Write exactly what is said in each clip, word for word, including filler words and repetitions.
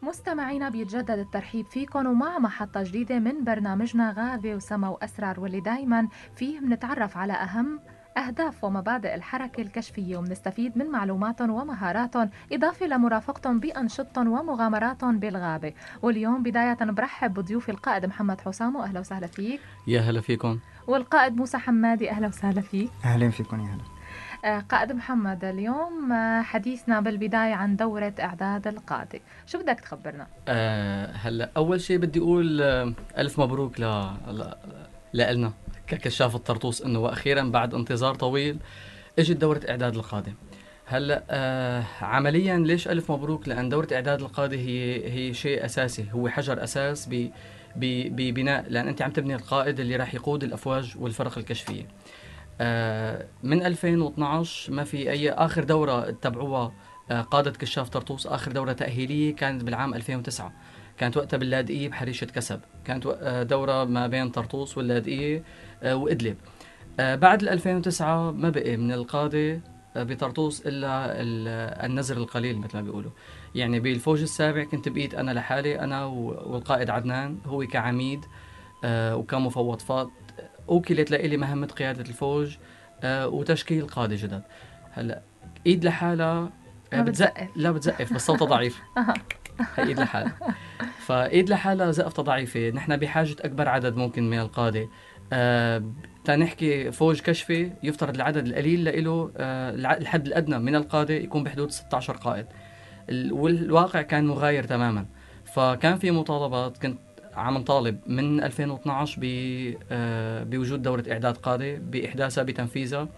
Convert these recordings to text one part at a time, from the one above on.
مستمعينا بيتجدد الترحيب فيكم ومع محطة جديدة من برنامجنا غابة وسما وأسرار، واللي دايما فيه بنتعرف على أهم أهداف ومبادئ الحركة الكشفية وبنستفيد من معلوماتهم ومهاراتهم، إضافة لمرافقتهم بأنشطتهم ومغامراتهم بالغابة. واليوم بداية برحب بضيوفي القائد محمد حسام، وأهلا وسهلا فيك. يا هلا فيكم. والقائد موسى حمادي، أهلا وسهلا فيك. أهلا فيكم. يا هلا. قائد محمد، اليوم حديثنا بالبداية عن دورة إعداد القادة، شو بدك تخبرنا؟ أه هلا أول شيء بدي أقول أه ألف مبروك ل لنا ككشاف الطرطوس، إنه وأخيرا بعد انتظار طويل إجت دورة إعداد القادة. هلا أه عمليا ليش ألف مبروك؟ لأن دورة إعداد القادة هي هي شيء أساسي، هو حجر أساس ب ببناء، لأن أنت عم تبني القائد اللي راح يقود الأفواج والفرق الكشفية. آه من ألفين واثناشر ما في أي آخر دورة تبعوها آه قادة كشاف طرطوس، آخر دورة تأهيلية كانت بالعام ألفين وتسعة، كانت وقتها باللاذقية بحريشة كسب، كانت آه دورة ما بين طرطوس واللاذقية آه وإدلب. آه بعد ألفين وتسعة ما بقي من القادة آه بطرطوس إلا النزر القليل مثل ما بيقولوا. يعني بالفوج السابع كنت بقيت أنا لحالي، أنا والقائد عدنان هو كعميد آه وكمفوض فات، وكلت لإلي مهمة قيادة الفوج آه وتشكيل قادة جدد. هلا ايد لحالها آه بتزق، لا بتزقف بس صوتها ضعيف. هي ايد لحالها، فايد لحالها زقفتها ضعيفة. نحن بحاجة اكبر عدد ممكن من القادة. آه تنحكي فوج كشفي يفترض العدد القليل لإله آه الحد الأدنى من القادة يكون بحدود ستة عشر قائد، والواقع كان مغاير تماما. فكان في مطالبات، كنت عم نطالب من ألفين واثناشر بوجود دورة إعداد قادة، بإحداثها بتنفيذها.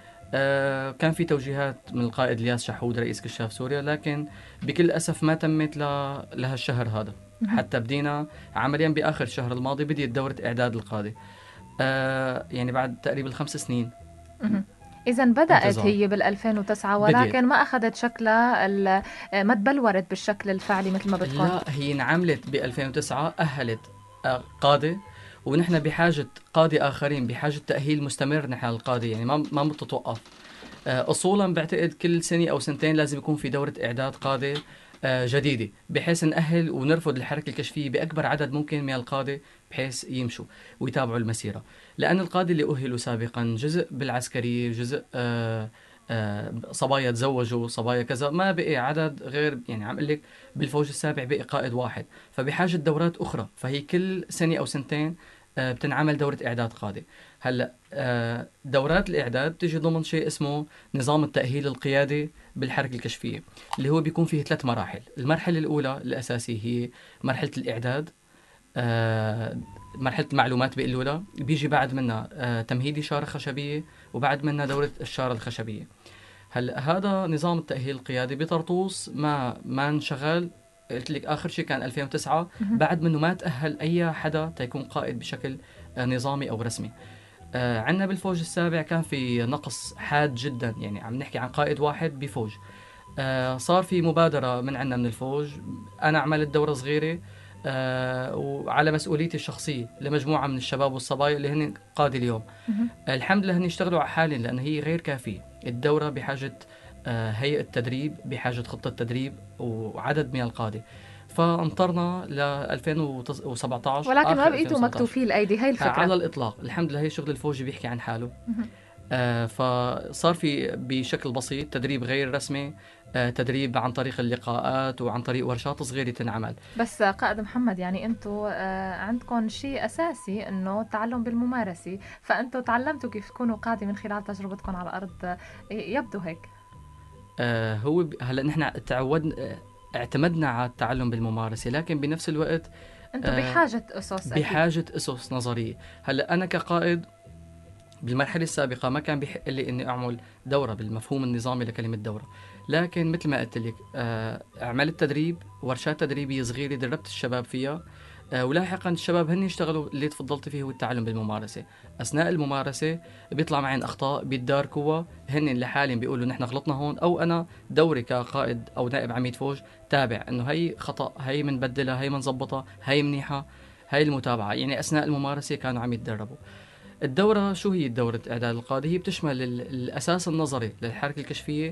كان في توجيهات من القائد الياس شحود رئيس كشاف سوريا، لكن بكل أسف ما تمت لها الشهر هذا. حتى بدينا عمليا بآخر الشهر الماضي بديت دورة إعداد القادة، يعني بعد تقريبا خمس سنين. إذا بدأت هي بالألفين وتسعة، ولكن بديت. ما أخذت شكلها، ما تبلورت بالشكل الفعلي مثل ما بتكون. لا، هي انعملت بألفين وتسعة، أهلت قادة، ونحن بحاجة قادة آخرين، بحاجة تأهيل مستمر نحن القادة، يعني ما ما بتتوقف. أصولا بعتقد كل سنة أو سنتين لازم يكون في دورة إعداد قادة جديدة، بحيث نأهل ونرفض الحركة الكشفية بأكبر عدد ممكن من القادة، بحيث يمشوا ويتابعوا المسيرة. لأن القادة اللي أهلوا سابقا جزء بالعسكرية، جزء آه آه صبايا تزوجوا، صبايا كذا، ما بقي عدد غير، يعني عم لك بالفوج السابع بقي قائد واحد، فبحاجة دورات أخرى. فهي كل سنة أو سنتين آه بتنعمل دورة إعداد قادة. هلأ آه دورات الإعداد تجي ضمن شيء اسمه نظام التأهيل القيادي بالحركة الكشفية، اللي هو بيكون فيه ثلاث مراحل. المرحلة الأولى الأساسية هي مرحلة الإعداد، آه مرحلة المعلومات بيقولوا لها، بيجي بعد منها آه تمهيدي إشارة خشبية، وبعد منها دورة الإشارة الخشبية. هلا هذا نظام التأهيل القيادي بطرطوس ما ما انشغل. قلت لك آخر شيء كان ألفين وتسعة، بعد منه ما تأهل أي حدا تيكون قائد بشكل آه نظامي أو رسمي. آه عندنا بالفوج السابع كان في نقص حاد جدا، يعني عم نحكي عن قائد واحد بفوج. آه صار في مبادرة من عندنا من الفوج، أنا عملت دورة صغيرة آه وعلى مسؤوليتي الشخصية لمجموعة من الشباب والصبايا اللي هن قادة اليوم. آه الحمد لله هن اشتغلوا على حالهم، لأن هي غير كافية. الدورة بحاجة آه هيئة تدريب، بحاجة خطة تدريب وعدد من القادة. فانطرنا ل ألفين وسبعة عشر، ولكن ما بقيتوا مكتوفي الأيدي. هاي الفكرة على الإطلاق. الحمد لله هي شغل الفوج بيحكي عن حاله. آه فصار في بشكل بسيط تدريب غير رسمي، آه تدريب عن طريق اللقاءات وعن طريق ورشات صغيرة تنعمل. بس قائد محمد، يعني أنتوا آه عندكم شيء أساسي إنه التعلم بالممارسة، فأنتوا تعلمتوا كيف تكونوا قادة من خلال تجربتكم على الأرض، يبدو هيك. آه هو ب... هلا نحن تعودنا اعتمدنا على التعلم بالممارسة، لكن بنفس الوقت أنتوا بحاجة أسس، بحاجة أسس نظرية. هلا أنا كقائد بالمرحلة السابقة ما كان بيحق لي إني أعمل دورة بالمفهوم النظامي لكلمة دورة، لكن مثل ما قلت لك آه عملت تدريب، ورشات تدريبية صغيرة دربت الشباب فيها. آه ولاحقا الشباب هن يشتغلوا اللي تفضلت فيه هو التعلم بالممارسة. أثناء الممارسة بيطلع معين أخطاء بيتداركوها، هن لحالهم بيقولوا نحن غلطنا هون، أو أنا دوري كقائد أو نائب عميد فوج تابع إنه هي خطأ، هي منبدلها، هي منظبطها، هي منيحة، هي المتابعة. يعني أثناء الممارسة كانوا عم يتدربوا. الدورة شو هي؟ الدورة إعداد القادة هي بتشمل الأساس النظري للحركة الكشفية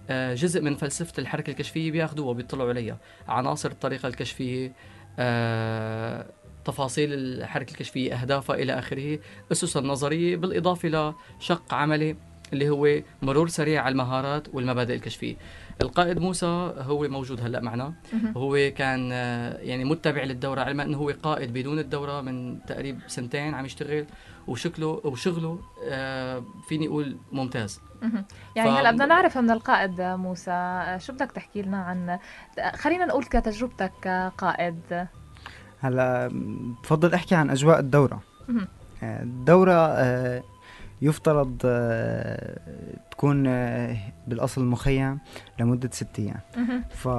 آه، جزء من فلسفة الحركة الكشفية بياخدوها وبيطلعوا عليها، عناصر الطريقة الكشفية، آه، تفاصيل الحركة الكشفية، أهدافها إلى آخره، أسس النظرية، بالإضافة لشق عملي اللي هو مرور سريع على المهارات والمبادئ الكشفية. القائد موسى هو موجود هلأ معنا، هو كان آه، يعني متبع للدورة، علما أنه هو قائد بدون الدورة من تقريب سنتين عم يشتغل، وشكله وشغله آه، فيني أقول ممتاز. يعني هلا بدنا نعرف من القائد موسى، شو بدك تحكي لنا عن، خلينا نقول كتجربتك كقائد. هلا بفضل احكي عن اجواء الدورة. الدورة يفترض تكون بالاصل مخيم لمدة ستة ايام. ف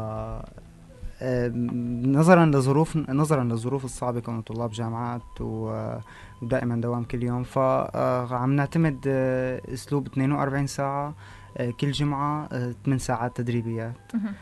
نظرا لظروف نظرا للظروف الصعبة، كونوا طلاب جامعات ودائما دوام كل يوم، فعم نعتمد اسلوب اثنين وأربعين ساعة كل جمعة، ثمان ساعات تدريبيات.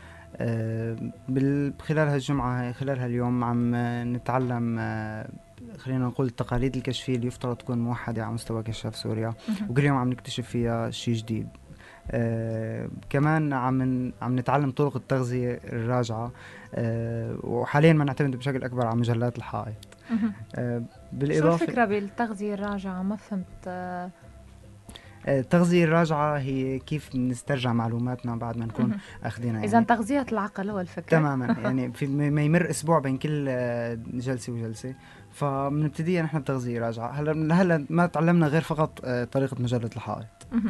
خلال هالجمعة خلال هاليوم عم نتعلم، خلينا نقول، التقاليد الكشفية اللي يفترض تكون موحدة على مستوى كشاف سوريا، وكل يوم عم نكتشف فيها شيء جديد. آه، كمان عم عم نتعلم طرق التغذية الراجعة، آه، وحاليا ما نعتمد بشكل أكبر على مجلات الحائط. آه، بالإضافة شو الفكرة بالتغذية الراجعة؟ ما فهمت. آه التغذية الراجعة هي كيف نسترجع معلوماتنا بعد ما نكون أخذينها. يعني إذا تغذية العقل هو الفكرة تماما. يعني في ما يمر أسبوع بين كل جلسة وجلسة، فبنبتدي نحن بتغذية راجعة. هلا هلا ما تعلمنا غير فقط طريقة مجلة الحائط.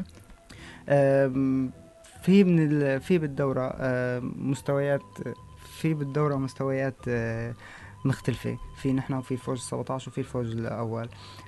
في من في بالدورة مستويات في بالدورة مستويات مختلفة، في نحن وفي الفوج السبعة عشر وفي الفوج الأول.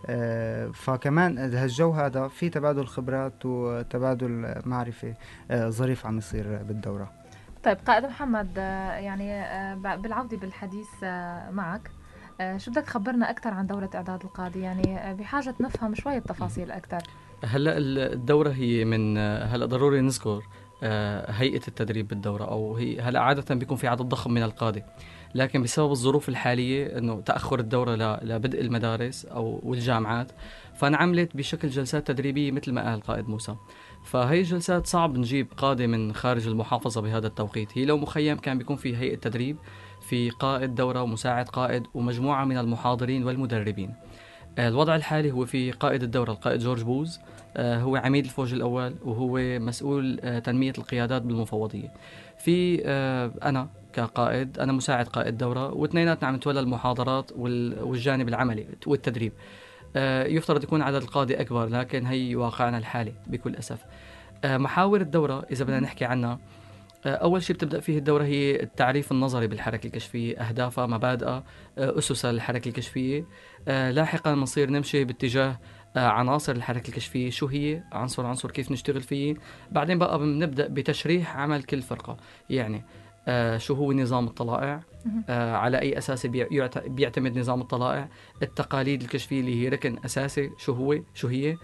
فكمان هالجو هذا في تبادل خبرات وتبادل معرفة ظريف عم يصير بالدورة. طيب قائد محمد، يعني بالعودة بالحديث معك، شو بدك تخبرنا أكثر عن دورة إعداد القاضي؟ يعني بحاجة نفهم شوية تفاصيل أكثر. هلا الدورة هي من هلا ضروري نذكر هيئة التدريب بالدورة، أو هي هلا عادة بيكون في عدد ضخم من القادة، لكن بسبب الظروف الحالية إنه تأخر الدورة لبدء المدارس أو والجامعات، فانعملت بشكل جلسات تدريبية مثل ما قال القائد موسى. فهي الجلسات صعب نجيب قادة من خارج المحافظة بهذا التوقيت. هي لو مخيم كان بيكون في هيئة تدريب، في قائد دورة ومساعد قائد ومجموعة من المحاضرين والمدربين. الوضع الحالي هو في قائد الدورة القائد جورج بوز، هو عميد الفوج الأول وهو مسؤول تنمية القيادات بالمفوضية. في أنا كقائد، أنا مساعد قائد دورة، واثنيناتنا عم نتولى المحاضرات والجانب العملي والتدريب. يفترض يكون عدد القادة أكبر، لكن هي واقعنا الحالي بكل أسف. محاور الدورة إذا بدنا نحكي عنها، أول شيء بتبدأ فيه الدورة هي التعريف النظري بالحركة الكشفية، أهدافها، مبادئها، أسس الحركة الكشفية. لاحقا نصير نمشي باتجاه عناصر الحركة الكشفية، شو هي عنصر عنصر كيف نشتغل فيه. بعدين بقى بنبدأ بتشريح عمل كل فرقة، يعني آه شو هو نظام الطلائع، آه على أي أساس بيعتمد نظام الطلائع، التقاليد الكشفية اللي هي ركن أساسي شو هو شو هي،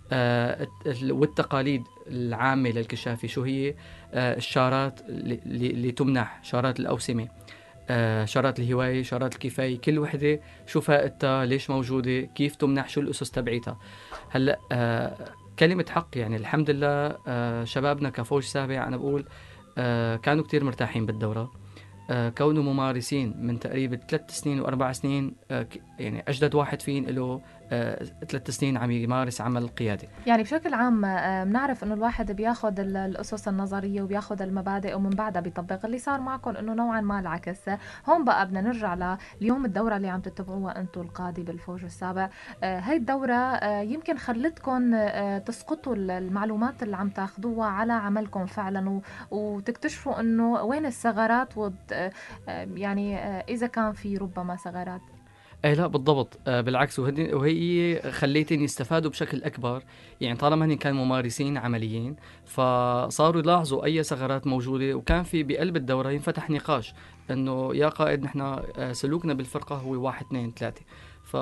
آه والتقاليد العامة للكشافي شو هي، آه الشارات اللي تمنح، شارات الأوسمة، آه شارات الهواية، شارات الكفاية، كل وحدة شو فائدتها، ليش موجودة، كيف تمنح، شو الأسس تبعيتها. هلأ آه كلمة حق، يعني الحمد لله آه شبابنا كفوج سابع أنا بقول آه كانوا كتير مرتاحين بالدورة، آه كونوا ممارسين من تقريبا ثلاث سنين وأربع سنين، آه يعني أجدد واحد فين له آه ثلاث سنين عم يمارس عمل القيادة. يعني بشكل عام بنعرف إنه الواحد بياخد الأسس النظرية وبياخد المبادئ ومن بعدها بيطبق. اللي صار معكم إنه نوعا ما العكس. هون بقى بدنا نرجع ليوم الدورة اللي عم تتبعوها أنتوا القادة بالفوج السابع. آه هاي الدورة آه يمكن خلتكم آه تسقطوا المعلومات اللي عم تاخدوها على عملكم فعلا، وتكتشفوا إنه وين الثغرات، آه يعني آه إذا كان في ربما ثغرات. اي لا بالضبط، آه بالعكس، وهي, وهي خليتني يستفادوا بشكل اكبر. يعني طالما هن كانوا ممارسين عمليين، فصاروا يلاحظوا اي ثغرات موجوده، وكان في بقلب الدوره ينفتح نقاش انه يا قائد نحن آه سلوكنا بالفرقه هو واحد اثنين ثلاثه، ف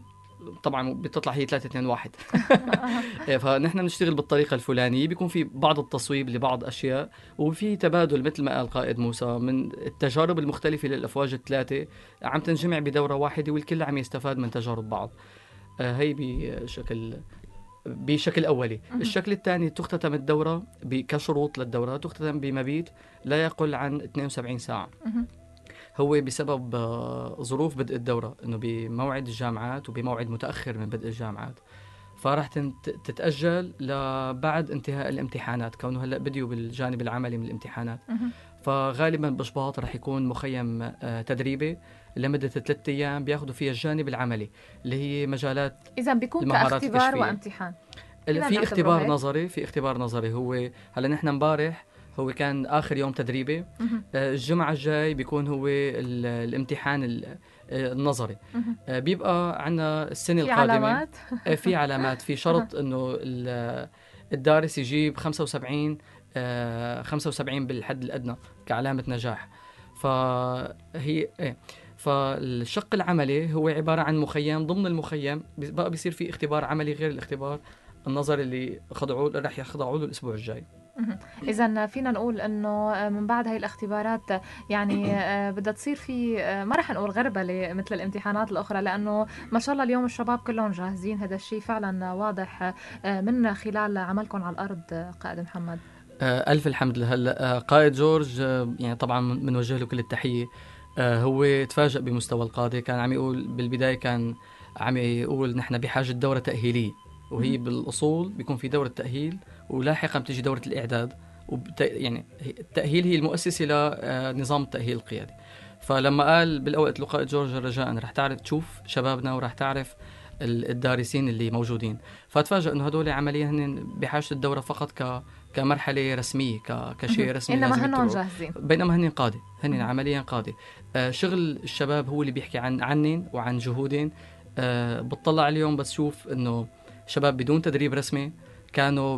طبعا بتطلع هي ثلاثة اثنين واحد فنحن نشتغل بالطريقة الفلانية، بيكون في بعض التصويب لبعض أشياء، وفي تبادل مثل ما قال قائد موسى من التجارب المختلفة للأفواج الثلاثة عم تنجمع بدورة واحدة، والكل عم يستفاد من تجارب بعض. آه هي بشكل بشكل أولي. الشكل الثاني تختتم الدورة كشروط للدورة، تختتم بمبيت لا يقل عن اثنين وسبعين ساعة. هو بسبب ظروف بدء الدورة، إنه بموعد الجامعات وبموعد متأخر من بدء الجامعات، فراح تتأجل لبعد انتهاء الامتحانات، كونه هلأ بديوا بالجانب العملي من الامتحانات. فغالبا بشباط راح يكون مخيم تدريبي لمدة ثلاثة أيام بياخذوا فيها الجانب العملي اللي هي مجالات. إذا بيكون كاختبار وامتحان. في اختبار نظري في اختبار نظري هو هلا نحن امبارح هو كان آخر يوم تدريبي. الجمعة الجاي بيكون هو الامتحان النظري. بيبقى عندنا السنة في القادمة علامات. في علامات في شرط إنه الدارس يجيب خمسة وسبعين خمسة وسبعين بالحد الأدنى كعلامة نجاح. فهي إيه فالشق العملي هو عبارة عن مخيم، ضمن المخيم بقى بيصير في اختبار عملي غير الاختبار النظري اللي خضعوه رح يخضعوا له الأسبوع الجاي. إذا فينا نقول إنه من بعد هاي الاختبارات يعني بدها تصير في، ما رح نقول غربلة مثل الامتحانات الأخرى، لأنه ما شاء الله اليوم الشباب كلهم جاهزين. هذا الشيء فعلا واضح من خلال عملكم على الأرض قائد محمد. ألف الحمد لله. هلا قائد جورج يعني طبعا بنوجه له كل التحية. هو تفاجأ بمستوى القادة، كان عم يقول بالبداية كان عم يقول نحن بحاجة دورة تأهيلية، وهي بالأصول بيكون في دورة تأهيل ولاحقا بتيجي دورة الإعداد، وبت... يعني التأهيل هي المؤسسة لنظام التأهيل القيادي. فلما قال بالأوقات لقاء جورج رجاء رح تعرف تشوف شبابنا ورح تعرف الدارسين اللي موجودين، فتفاجأ انه هدول عمليا هن بحاجة الدورة فقط ك كمرحلة رسمية ك كشيء رسمي إنما هنن جاهزين، بينما هن قادة، هن عمليا قادة. آه شغل الشباب هو اللي بيحكي عن عنن وعن جهودين. آه بتطلع اليوم بس شوف انه شباب بدون تدريب رسمي كانوا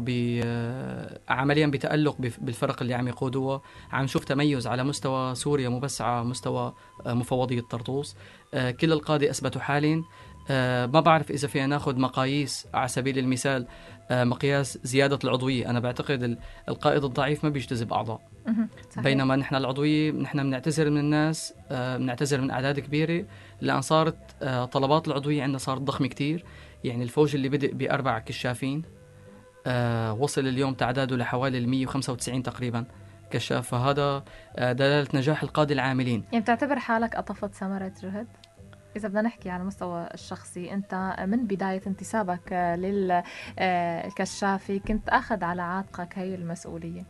عمليا بتألق بالفرق اللي عم يقودوها. عم نشوف تميز على مستوى سوريا، مو بس على مستوى مفوضية طرطوس. آه كل القادة أثبتوا حالين. آه ما بعرف إذا فينا ناخذ مقاييس على سبيل المثال. آه مقياس زيادة العضوية، أنا بعتقد القائد الضعيف ما بيجتذب أعضاء، بينما نحن العضوية نحن بنعتذر من الناس، آه بنعتذر من أعداد كبيرة، لأن صارت آه طلبات العضوية عندنا صارت ضخمة كتير. يعني الفوج اللي بدأ بأربع كشافين آه وصل اليوم تعداده لحوالي مية وخمسة وتسعين تقريبا كشاف، فهذا آه دلالة نجاح القادة العاملين. يعني بتعتبر حالك قطفت ثمرة جهد؟ إذا بدنا نحكي على مستوى الشخصي، أنت من بداية انتسابك للكشافي كنت أخذ على عاتقك هاي المسؤولية؟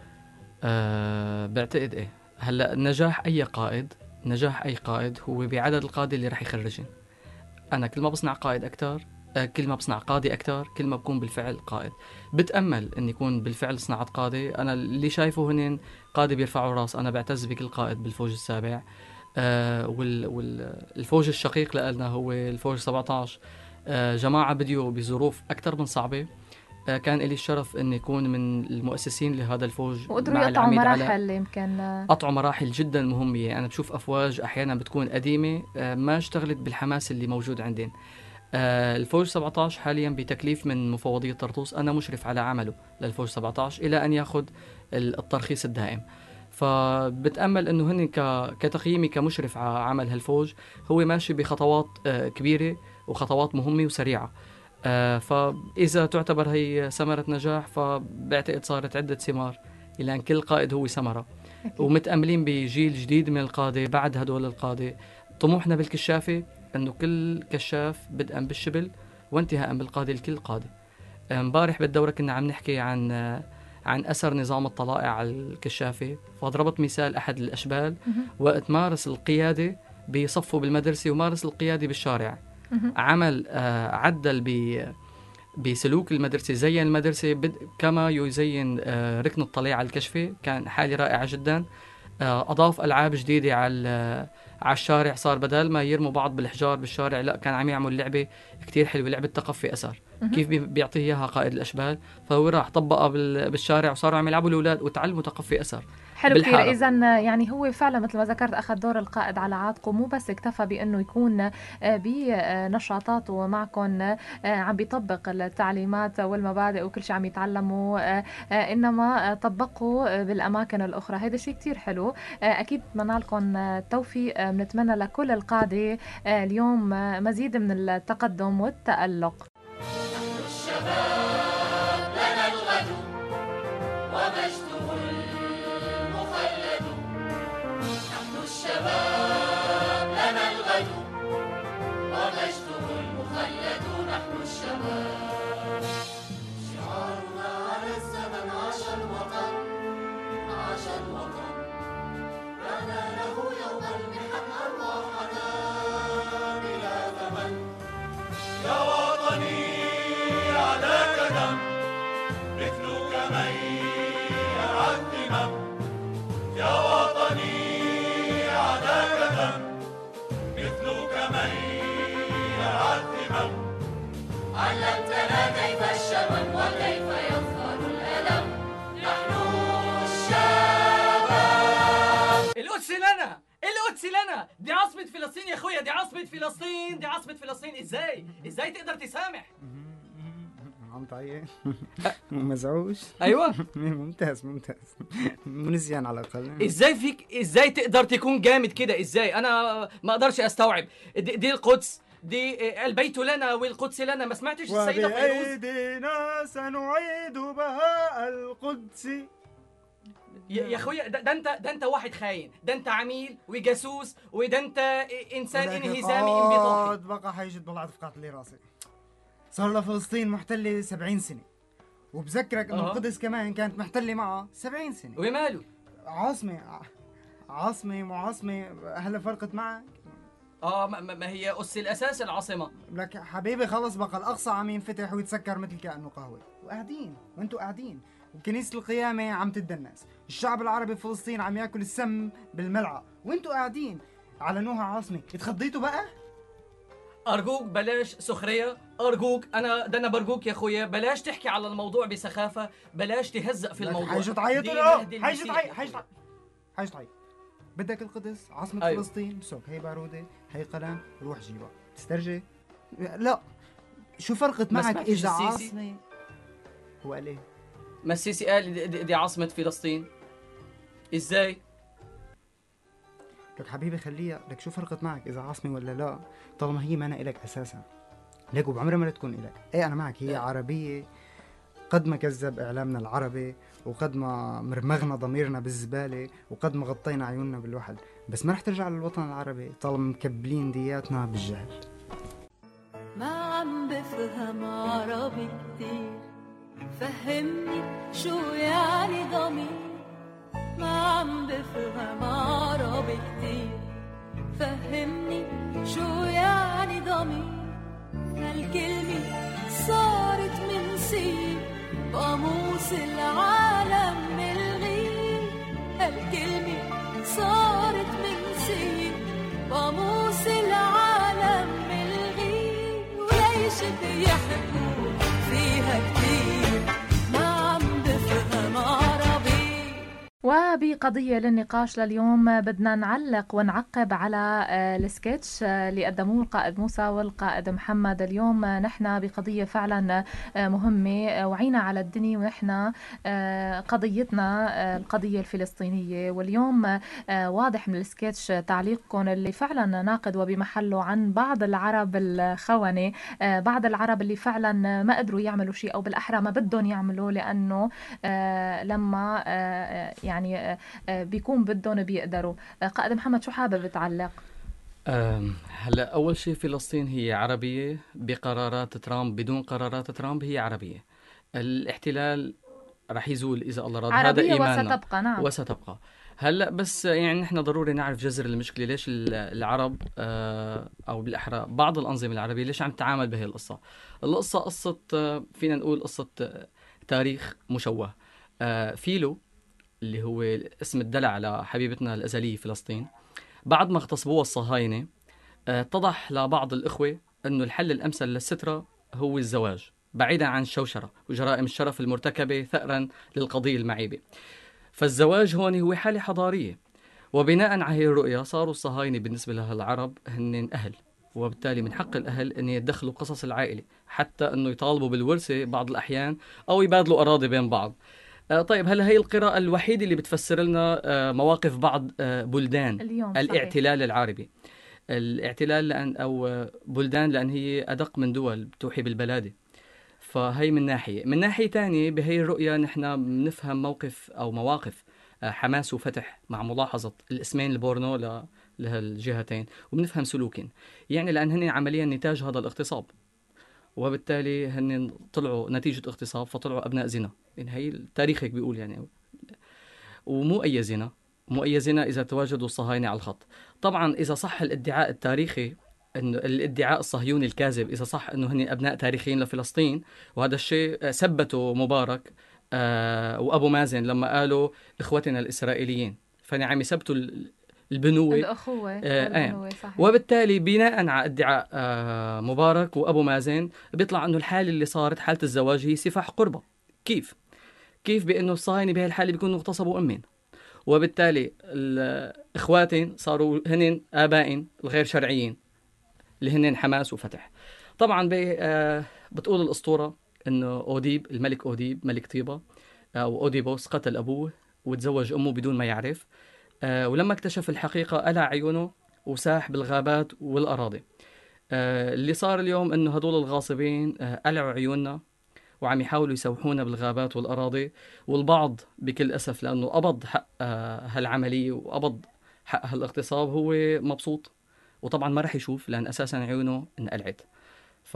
أه بعتقد إيه. هلأ نجاح أي قائد نجاح أي قائد هو بعدد القادة اللي رح يخرجين. أنا كل ما بصنع قائد أكتر، كل ما بصنع قاضي أكتر، كل ما بكون بالفعل قائد. بتأمل أن يكون بالفعل صناعة قاضي. أنا اللي شايفه هنين قاضي بيرفعوا راس. أنا بعتز بكل قائد بالفوج السابع. آه والفوج الشقيق لنا هو الفوج سبعة عشر. آه جماعة بديوا بظروف أكثر من صعبة. آه كان لي الشرف أن يكون من المؤسسين لهذا الفوج، وقدروا يقطعوا مراحل يمكن قطعوا مراحل جدا مهمة. أنا بشوف أفواج أحيانا بتكون قديمة آه ما اشتغلت بالحماس اللي موجود عندنا. آه الفوج سبعة عشر حاليا بتكليف من مفوضية طرطوس، أنا مشرف على عمله للفوج سبعة عشر إلى أن يأخذ الترخيص الدائم. فبتأمل أنه هن كتقييمي كمشرف على عمل هالفوج هو ماشي بخطوات آه كبيرة وخطوات مهمة وسريعة. آه فإذا تعتبر هي ثمرة نجاح، فبعتقد صارت عدة ثمار، إلى أن كل قائد هو ثمرة. ومتأملين بجيل جديد من القادة بعد هدول القادة. طموحنا بالكشافة أنه كل كشاف بدءا بالشبل وانتهاء بالقادة الكل قادة. امبارح بالدورة كنا عم نحكي عن عن أثر نظام الطلائع على الكشافة، فضربت مثال أحد الأشبال وقت مارس القيادة بصفه بالمدرسة ومارس القيادة بالشارع. عمل آه عدل ب بسلوك المدرسة، زين المدرسة كما يزين آه ركن الطليعة على الكشفة، كان حالة رائعة جدا. آه أضاف ألعاب جديدة على على الشارع، صار بدل ما يرموا بعض بالحجار بالشارع لا كان عم يعمل لعبة كتير حلوة، لعبة تقفي أثر. كيف بيعطيه إياها قائد الأشبال، فهو راح طبقها بالشارع وصاروا عم يلعبوا الأولاد وتعلموا تقفي أثر. حلو كتير. إذن يعني هو فعلا مثل ما ذكرت أخذ دور القائد على عاتقه، مو بس اكتفى بأنه يكون بنشاطاته معكم عم بيطبق التعليمات والمبادئ وكل شيء عم يتعلموا، إنما طبقوا بالأماكن الأخرى. هذا شيء كتير حلو. أكيد بنتمنى لكم التوفيق، بنتمنى لكل القادة اليوم مزيد من التقدم والتألق. الشباب لنا الغد ومجده المخلد. نحن الشباب لنا الغد ومجده المخلد. نحن الشباب شعارنا على الزمن. عاش الوطن عاش الوطن رأنا له يوم المحن أرواحنا بلا ثمن. يا وطني عليك دم مثلك من يرعى الذمم. يا وطني عليك دم مثلك من يرعى الذمم. علمتنا كيف الشمم وكيف يظهر الألم. نحن الشباب. القدس لنا، القدس لنا، دي عاصمة فلسطين يا اخويا، دي عاصمة فلسطين، دي عاصمة فلسطين. ازاي؟ ازاي تقدر تسامح؟ عم تعيط مزعوج. ايوه ممتاز ممتاز منسيان على الاقل. ازاي فيك، ازاي تقدر تكون جامد كده؟ ازاي؟ انا ما اقدرش استوعب. دي, دي القدس، دي البيت لنا والقدس لنا. ما سمعتش السيدة فيروز؟ وبأيدينا سنعيد بهاء القدس. يا يا اخويا، ده, ده انت ده انت واحد خاين، ده انت عميل وجاسوس، وده انت انسان انهزامي انبطاحي. بقى حيجد طلعت فقعت لي راسي. صار لها فلسطين محتله سبعين سنه، وبذكرك انه أه. القدس كمان كانت محتله معها سبعين سنه. وماله؟ عاصمه عاصمه معاصمه هلا فرقت معك. اه ما, ما هي اس الاساس العاصمه. لك حبيبي خلص بقى الاقصى عم ينفتح ويتسكر مثل كانه قهوه، وقاعدين وانتوا قاعدين، وكنيسه القيامه عم تدنس، الشعب العربي في فلسطين عم ياكل السم بالملعقه، وانتوا قاعدين اعلنوها عاصمه. اتخضيتوا بقى؟ ارجوك بلاش سخريه، ارجوك. انا ده انا برجوك يا اخويا، بلاش تحكي على الموضوع بسخافه، بلاش تهزق في الموضوع. حيجي تعيط دي ولا مهد حيجي المسيح. تعيط حيجي تعيط حيجي تعيط. بدك القدس عاصمة أيوه. فلسطين؟ بسوك هي باروده، هي قلم، روح جيبها. تسترجي؟ لا، شو فرقت ما معك سمعتش إذا السيسي؟ عاصمة؟ هو قال إيه؟ ما السيسي قال دي, دي, دي عاصمه فلسطين. ازاي؟ لك حبيبي خليها، لك شو فرقت معك إذا عاصمة ولا لا، طالما هي ما أنا إلك أساسا. لك وبعمرها ما تكون إلك. إيه أنا معك، هي عربية قد ما كذب إعلامنا العربي، وقد ما مرمغنا ضميرنا بالزبالة، وقد ما غطينا عيوننا بالوحل، بس ما رح ترجع للوطن العربي طالما مكبلين دياتنا بالجهل. ما عم بفهم عربي كتير، فهمني شو يعني ضمير. ما عم بفهم عربي كتير، فهمني شو يعني ضمير. هالكلمة صارت من سيب قاموس العالم ملغي. هالكلمة صارت من سيب قاموس العالم ملغي. وليش بيحكوا فيها كتير، ما عم بفهم عربي. وبقضية للنقاش لليوم بدنا نعلق ونعقب على السكتش اللي قدموه القائد موسى والقائد محمد. اليوم نحن بقضية فعلا مهمة، وعينا على الدنيا، ونحن قضيتنا القضية الفلسطينية. واليوم واضح من السكتش تعليقكم اللي فعلا ناقد وبمحله عن بعض العرب الخونة، بعض العرب اللي فعلا ما قدروا يعملوا شيء، أو بالأحرى ما بدهم يعملوا، لأنه لما يعني بيكون بدهم بيقدروا. قائد محمد شو حابب تعلق؟ هلا اول شيء فلسطين هي عربيه بقرارات ترامب، بدون قرارات ترامب هي عربيه. الاحتلال رح يزول اذا الله راد، هذا ايماننا وستبقى. نعم وستبقى. هلا بس يعني نحن ضروري نعرف جذر المشكله، ليش العرب او بالاحرى بعض الانظمه العربيه ليش عم تتعامل بهي القصه. القصه قصه فينا نقول قصه تاريخ مشوه. فيلو اللي هو اسم الدلع على حبيبتنا الأزلية فلسطين، بعد ما اغتصبوها الصهاينة اتضح لبعض الإخوة أنه الحل الأمثل للسترة هو الزواج، بعيدا عن الشوشرة وجرائم الشرف المرتكبة ثأرا للقضية المعيبة. فالزواج هون هو حالة حضارية، وبناء على هذه الرؤية صاروا الصهاينة بالنسبة لها العرب هن أهل، وبالتالي من حق الأهل أن يتدخلوا قصص العائلة، حتى أنه يطالبوا بالورثة بعض الأحيان أو يبادلوا أراضي بين بعض. طيب هل هي القراءة الوحيدة اللي بتفسر لنا مواقف بعض بلدان الاعتلال صحيح. العربي الاعتلال لأن أو بلدان لأن هي أدق من دول بتوحي بالبلادة. فهي من ناحية. من ناحية تانية بهي الرؤية نحن بنفهم موقف أو مواقف حماس وفتح مع ملاحظة الاسمين البورنو ل... لهالجهتين، وبنفهم سلوكين، يعني لأن هن عمليا نتاج هذا الاغتصاب، وبالتالي هن طلعوا نتيجة اغتصاب فطلعوا أبناء زنا. يعني هي التاريخ هيك بيقول يعني. ومو أي زنا، مو أي زنا إذا تواجدوا الصهاينة على الخط. طبعا إذا صح الادعاء التاريخي، إنه الادعاء الصهيوني الكاذب، إذا صح إنه هن أبناء تاريخيين لفلسطين، وهذا الشيء ثبته مبارك آه وأبو مازن لما قالوا إخوتنا الإسرائيليين، فأنا عم يثبتوا البنوة الأخوة آه البنوة صحيح. وبالتالي بناء على ادعاء آه مبارك وأبو مازن بيطلع إنه الحالة اللي صارت حالة الزواج هي سفاح قربة. كيف؟ كيف بأنه الصهاينة بهي الحالة بيكونوا اغتصبوا أمين، وبالتالي الإخواتين صاروا هنن آبائين الغير شرعيين اللي هنن حماس وفتح. طبعا آه بتقول الأسطورة إنه أوديب، الملك أوديب ملك طيبة أو أوديبوس، قتل أبوه وتزوج أمه بدون ما يعرف، آه ولما اكتشف الحقيقة قلع عيونه وساح بالغابات والأراضي. آه اللي صار اليوم إنه هدول الغاصبين آه قلعوا عيوننا وعم يحاولوا يسوحونا بالغابات والأراضي، والبعض بكل أسف لأنه قبض حق آه هالعملية وقبض حق هالاغتصاب هو مبسوط، وطبعا ما رح يشوف لأن أساسا عيونه انقلعت. ف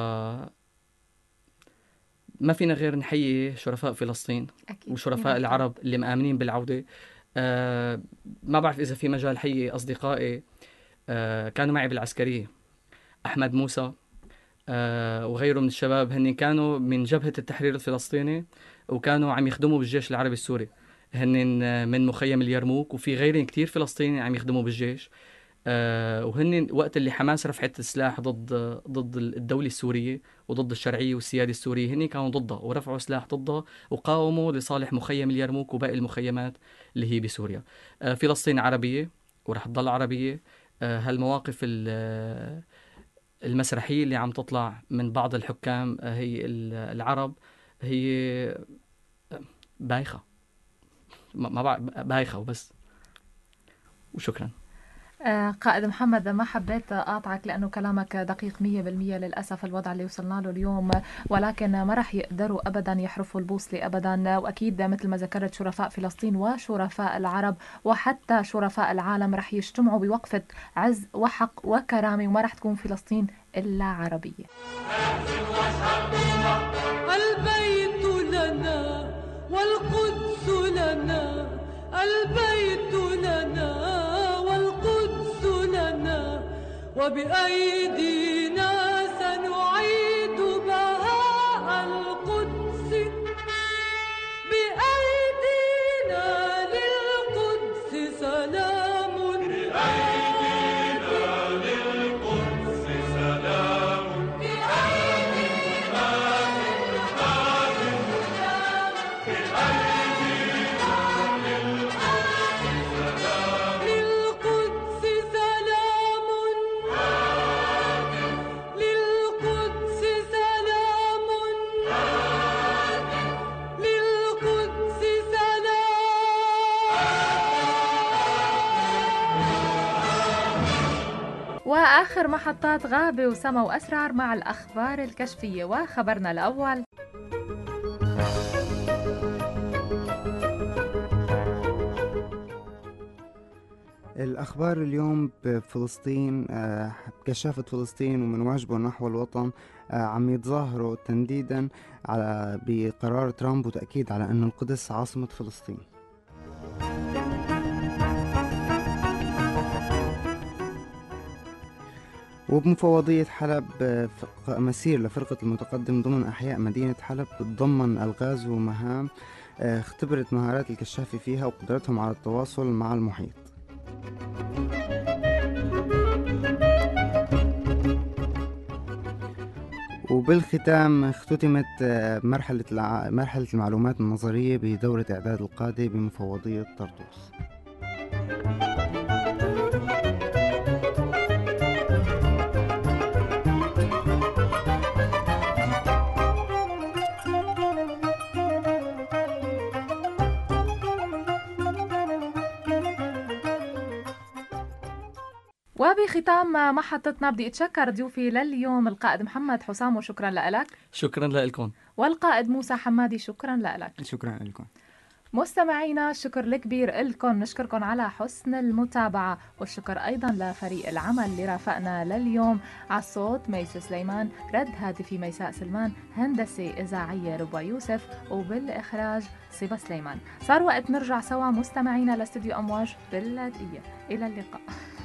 ما فينا غير نحيي شرفاء فلسطين أكيد. وشرفاء العرب اللي مآمنين بالعودة. آه ما بعرف إذا في مجال حيي أصدقائي آه كانوا معي بالعسكرية، أحمد موسى آه وغيره من الشباب، هن كانوا من جبهة التحرير الفلسطيني وكانوا عم يخدموا بالجيش العربي السوري، هن من مخيم اليرموك، وفي غيرهم كتير فلسطيني عم يخدموا بالجيش. آه وهن وقت اللي حماس رفعت السلاح ضد ضد الدولة السورية وضد الشرعية والسيادة السورية، هن كانوا ضدها ورفعوا سلاح ضدها وقاوموا لصالح مخيم اليرموك وباقي المخيمات اللي هي بسوريا. آه فلسطين عربية ورح تضل عربية. آه هالمواقف المسرحية اللي عم تطلع من بعض الحكام آه هي العرب هي بايخة، ما بعرف بايخة وبس. وشكرا. قائد محمد، ما حبيت أقاطعك لأنه كلامك دقيق مية بالمية. للأسف الوضع اللي وصلنا له اليوم، ولكن ما رح يقدروا أبدا يحرفوا البوصلة أبدا. وأكيد مثل ما ذكرت شرفاء فلسطين وشرفاء العرب وحتى شرفاء العالم رح يجتمعوا بوقفة عز وحق وكرامة، وما رح تكون فلسطين إلا عربية. البيت لنا والقدس لنا، البيت لنا وبأيدينا سنعيد بهاء القدس، بأيدينا للقدس سلام، بأيدينا للقدس سلام، بأيدينا للقدس سلام، بأيدينا للقدس سلام، للقدس سلام، للقدس سلام، للقدس سلام. وآخر محطات غابة وسما وأسرار مع الأخبار الكشفية. وخبرنا الأول: الأخبار اليوم بفلسطين، كشافة فلسطين ومن واجبه نحو الوطن عم يتظاهروا تنديدا على بقرار ترامب وتأكيد على أن القدس عاصمة فلسطين. وبمفوضية حلب مسير لفرقة المتقدم ضمن أحياء مدينة حلب تتضمن ألغاز ومهام اختبرت مهارات الكشافة فيها وقدرتهم على التواصل مع المحيط. وبالختام اختتمت مرحلة مرحلة المعلومات النظرية بدورة إعداد القادة بمفوضية طرطوس. وبختام محطتنا بدي اتشكر ضيوفي لليوم القائد محمد حسام وشكرا لك، شكرا لكم، والقائد موسى حمادي شكرا لك. شكرا لكم مستمعينا، الشكر الكبير لكم، نشكركم على حسن المتابعة، والشكر أيضا لفريق العمل اللي رافقنا لليوم. على الصوت ميس سليمان، رد هاتفي ميساء سلمان، هندسة إذاعية ربا يوسف، وبالإخراج صبا سليمان. صار وقت نرجع سوا مستمعينا لاستديو أمواج باللاذقية. إلى اللقاء.